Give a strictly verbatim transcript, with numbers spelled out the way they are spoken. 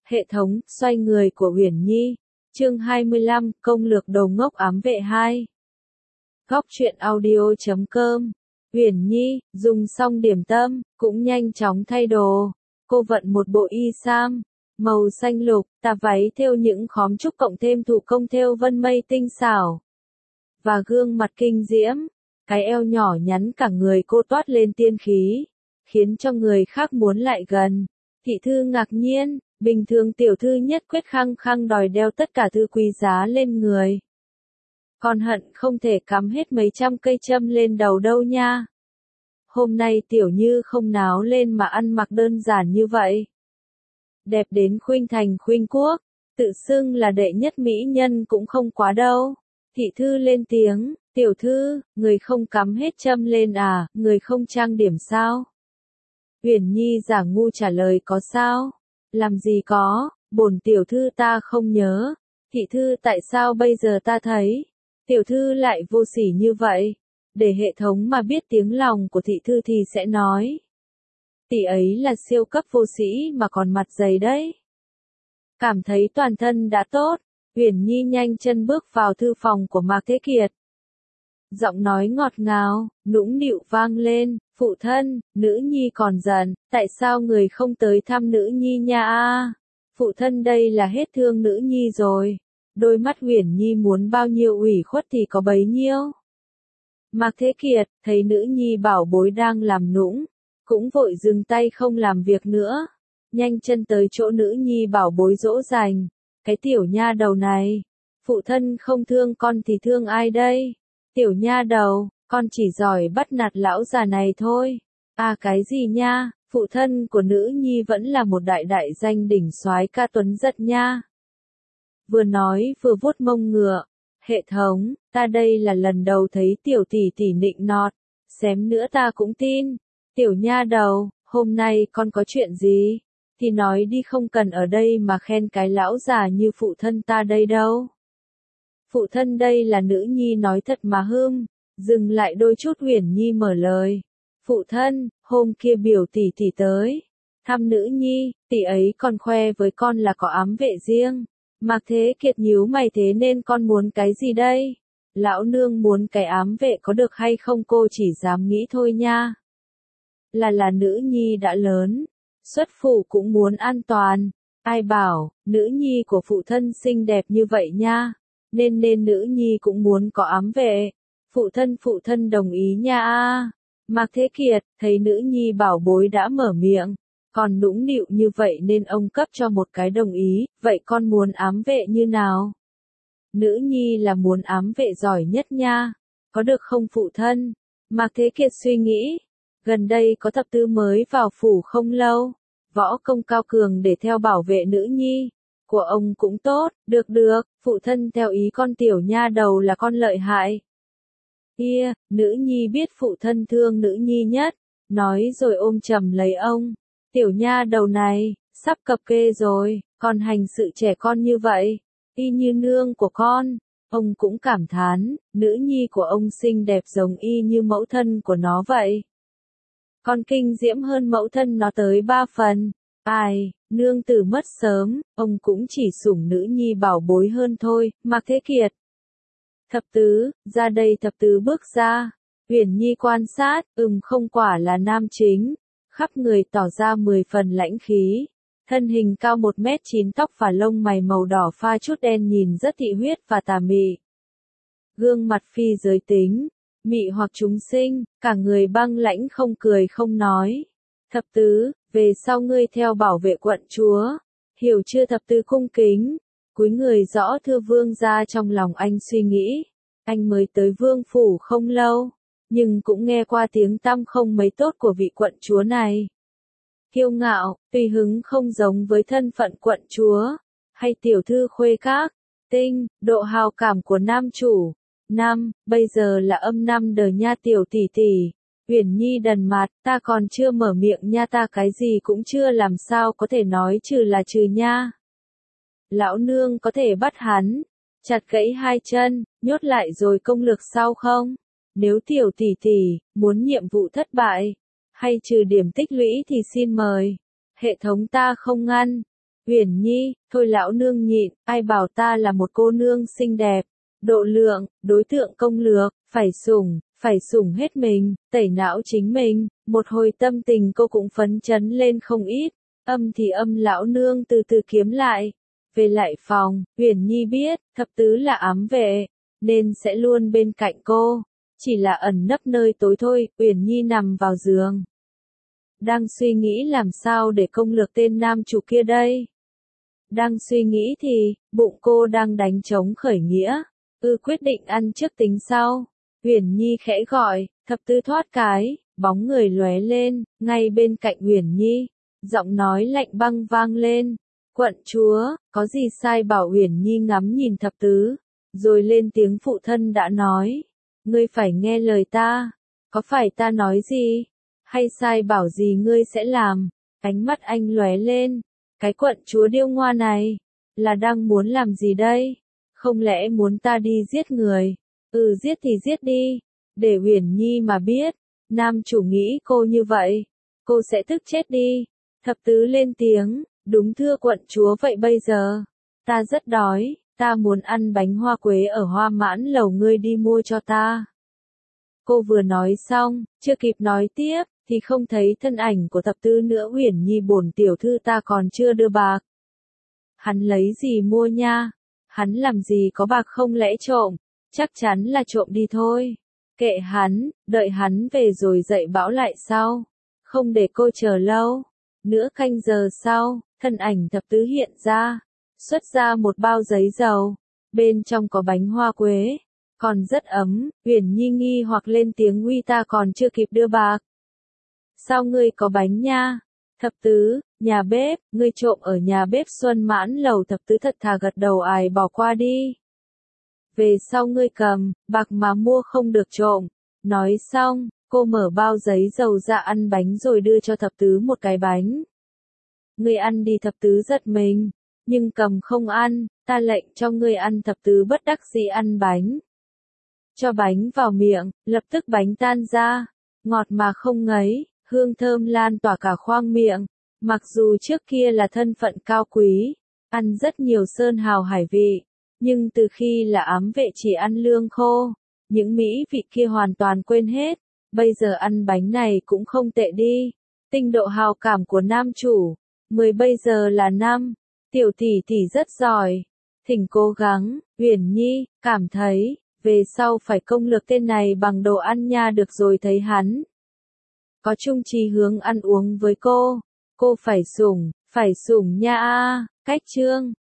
Hệ thống, xoay người của Uyển Nhi. Chương hai mươi lăm, công lược đồ ngốc ám vệ hai. Góc truyện audio chấm com. Uyển Nhi, dùng xong điểm tâm, cũng nhanh chóng thay đồ. Cô vận một bộ y sam, màu xanh lục, tà váy thêu những khóm trúc cộng thêm thủ công thêu vân mây tinh xảo. Và gương mặt kinh diễm, cái eo nhỏ nhắn cả người cô toát lên tiên khí, khiến cho người khác muốn lại gần. Thị thư ngạc nhiên, bình thường tiểu thư nhất quyết khăng khăng đòi đeo tất cả thứ quý giá lên người. Còn hận không thể cắm hết mấy trăm cây châm lên đầu đâu nha. Hôm nay tiểu như không náo lên mà ăn mặc đơn giản như vậy. Đẹp đến khuynh thành khuynh quốc, tự xưng là đệ nhất mỹ nhân cũng không quá đâu. Thị thư lên tiếng, tiểu thư, người không cắm hết châm lên à, người không trang điểm sao? Uyển Nhi giả ngu trả lời có sao? Làm gì có, bổn tiểu thư ta không nhớ. Thị thư tại sao bây giờ ta thấy? Tiểu thư lại vô sỉ như vậy. Để hệ thống mà biết tiếng lòng của thị thư thì sẽ nói. Tỷ ấy là siêu cấp vô sĩ mà còn mặt dày đấy. Cảm thấy toàn thân đã tốt, Uyển Nhi nhanh chân bước vào thư phòng của Mạc Thế Kiệt. Giọng nói ngọt ngào, nũng nịu vang lên, phụ thân, nữ nhi còn giận, tại sao người không tới thăm nữ nhi nha a? Phụ thân đây là hết thương nữ nhi rồi. Đôi mắt Uyển Nhi muốn bao nhiêu ủy khuất thì có bấy nhiêu. Mạc Thế Kiệt, thấy nữ nhi bảo bối đang làm nũng, cũng vội dừng tay không làm việc nữa. Nhanh chân tới chỗ nữ nhi bảo bối dỗ dành. Cái tiểu nha đầu này, phụ thân không thương con thì thương ai đây? Tiểu nha đầu, con chỉ giỏi bắt nạt lão già này thôi. À cái gì nha, phụ thân của nữ nhi vẫn là một đại đại danh đỉnh soái ca tuấn giật nha. Vừa nói vừa vuốt mông ngựa. Hệ thống, ta đây là lần đầu thấy tiểu tỷ tỷ nịnh nọt, xém nữa ta cũng tin. Tiểu nha đầu, hôm nay con có chuyện gì? Thì nói đi, không cần ở đây mà khen cái lão già như phụ thân ta đây đâu. Phụ thân đây là nữ nhi nói thật mà hưng. Dừng lại đôi chút Uyển Nhi mở lời. Phụ thân, hôm kia biểu tỷ tỷ tới thăm nữ nhi, tỷ ấy còn khoe với con là có ám vệ riêng. Mạc Thế Kiệt nhíu mày, thế nên con muốn cái gì đây? Lão nương muốn cái ám vệ có được hay không cô chỉ dám nghĩ thôi nha. Là là nữ nhi đã lớn, xuất phủ cũng muốn an toàn. Ai bảo, nữ nhi của phụ thân xinh đẹp như vậy nha. Nên nên nữ nhi cũng muốn có ám vệ. Phụ thân phụ thân đồng ý nha a. Mạc Thế Kiệt, thấy nữ nhi bảo bối đã mở miệng, còn nũng nịu như vậy nên ông cấp cho một cái đồng ý. Vậy con muốn ám vệ như nào? Nữ nhi là muốn ám vệ giỏi nhất nha. Có được không phụ thân? Mạc Thế Kiệt suy nghĩ. Gần đây có thập tứ mới vào phủ không lâu. Võ công cao cường để theo bảo vệ nữ nhi của ông cũng tốt. Được được, phụ thân theo ý con tiểu nha đầu là con lợi hại. Kia, nữ nhi biết phụ thân thương nữ nhi nhất. Nói rồi ôm chầm lấy ông. Tiểu nha đầu này, sắp cập kê rồi, còn hành sự trẻ con như vậy, y như nương của con. Ông cũng cảm thán, nữ nhi của ông xinh đẹp giống y như mẫu thân của nó vậy. Còn kinh diễm hơn mẫu thân nó tới ba phần. Ai, nương tử mất sớm, ông cũng chỉ sủng nữ nhi bảo bối hơn thôi. Mạc Thế Kiệt. Thập tứ, ra đây. Thập tứ bước ra. Uyển Nhi quan sát, ừm không quả là nam chính. Khắp người tỏ ra mười phần lãnh khí. Thân hình cao một mét chín, tóc và lông mày màu đỏ pha chút đen, nhìn rất thị huyết và tà mị. Gương mặt phi giới tính, mị hoặc chúng sinh, cả người băng lãnh không cười không nói. Thập tứ, về sau ngươi theo bảo vệ quận chúa. Hiểu chưa? Thập tứ cung kính, cúi người rõ thưa vương gia. Trong lòng anh suy nghĩ, anh mới tới vương phủ không lâu, nhưng cũng nghe qua tiếng tăm không mấy tốt của vị quận chúa này. Kiêu ngạo, tùy hứng không giống với thân phận quận chúa, hay tiểu thư khuê các. Tinh, độ hào cảm của nam chủ. Năm, bây giờ là âm năm đời nha tiểu tỷ tỷ. Uyển Nhi đần mặt, ta còn chưa mở miệng nha, ta cái gì cũng chưa làm, sao có thể nói trừ là trừ nha. Lão nương có thể bắt hắn chặt gãy hai chân, nhốt lại rồi công lược sau không? Nếu tiểu tỷ tỷ muốn nhiệm vụ thất bại hay trừ điểm tích lũy thì xin mời. Hệ thống ta không ngăn. Uyển Nhi, thôi lão nương nhịn, ai bảo ta là một cô nương xinh đẹp, độ lượng, đối tượng công lược, phải sủng, phải sủng hết mình, tẩy não chính mình, một hồi tâm tình cô cũng phấn chấn lên không ít, âm thì âm lão nương từ từ kiếm lại. Về lại phòng, Uyển Nhi biết, thập tứ là ám vệ, nên sẽ luôn bên cạnh cô, chỉ là ẩn nấp nơi tối thôi. Uyển Nhi nằm vào giường, đang suy nghĩ làm sao để công lược tên nam chủ kia đây. Đang suy nghĩ thì, bụng cô đang đánh trống khởi nghĩa, ư quyết định ăn trước tính sau. Uyển Nhi khẽ gọi, thập tứ thoát cái, bóng người lóe lên, ngay bên cạnh Uyển Nhi, giọng nói lạnh băng vang lên. Quận chúa, có gì sai? Bảo Uyển Nhi ngắm nhìn thập tứ, rồi lên tiếng, phụ thân đã nói, ngươi phải nghe lời ta, có phải ta nói gì, hay sai bảo gì ngươi sẽ làm. Ánh mắt anh lóe lên, cái quận chúa điêu ngoa này, là đang muốn làm gì đây? Không lẽ muốn ta đi giết người? Ừ, giết thì giết đi, để Uyển Nhi mà biết, nam chủ nghĩ cô như vậy, cô sẽ tức chết đi. Thập tứ lên tiếng, đúng thưa quận chúa, vậy bây giờ, ta rất đói, ta muốn ăn bánh hoa quế ở Hoa Mãn Lầu, ngươi đi mua cho ta. Cô vừa nói xong, chưa kịp nói tiếp, thì không thấy thân ảnh của thập tứ nữa. Uyển Nhi, bổn tiểu thư ta còn chưa đưa bạc. Hắn lấy gì mua nha? Hắn làm gì có bạc, không lẽ trộm? Chắc chắn là trộm đi thôi. Kệ hắn, đợi hắn về rồi dạy bảo lại sau. Không để cô chờ lâu. Nửa canh giờ sau, thân ảnh thập tứ hiện ra, xuất ra một bao giấy dầu, bên trong có bánh hoa quế, còn rất ấm. Uyển Nhi nghi hoặc lên tiếng, uy, ta còn chưa kịp đưa bạc. Sao ngươi có bánh nha? Thập tứ, nhà bếp, ngươi trộm ở nhà bếp Xuân Mãn Lầu. Thập tứ thật thà gật đầu, ai bỏ qua đi. Về sau ngươi cầm, bạc mà mua không được trộm. Nói xong, cô mở bao giấy dầu ra, ăn bánh rồi đưa cho thập tứ một cái bánh. Ngươi ăn đi. Thập tứ giật mình, nhưng cầm không ăn, ta lệnh cho ngươi ăn. Thập tứ bất đắc dĩ ăn bánh. Cho bánh vào miệng, lập tức bánh tan ra, ngọt mà không ngấy, hương thơm lan tỏa cả khoang miệng. Mặc dù trước kia là thân phận cao quý, ăn rất nhiều sơn hào hải vị, nhưng từ khi là ám vệ chỉ ăn lương khô, những mỹ vị kia hoàn toàn quên hết. Bây giờ ăn bánh này cũng không tệ đi. Tinh độ hào cảm của nam chủ, mười bây giờ là năm. Tiểu tỷ tỷ rất giỏi, thỉnh cố gắng. Uyển Nhi cảm thấy, về sau phải công lược tên này bằng đồ ăn nha. Được rồi, thấy hắn có chung chí hướng ăn uống với cô, cô phải sủng, phải sủng nha a. Cách chương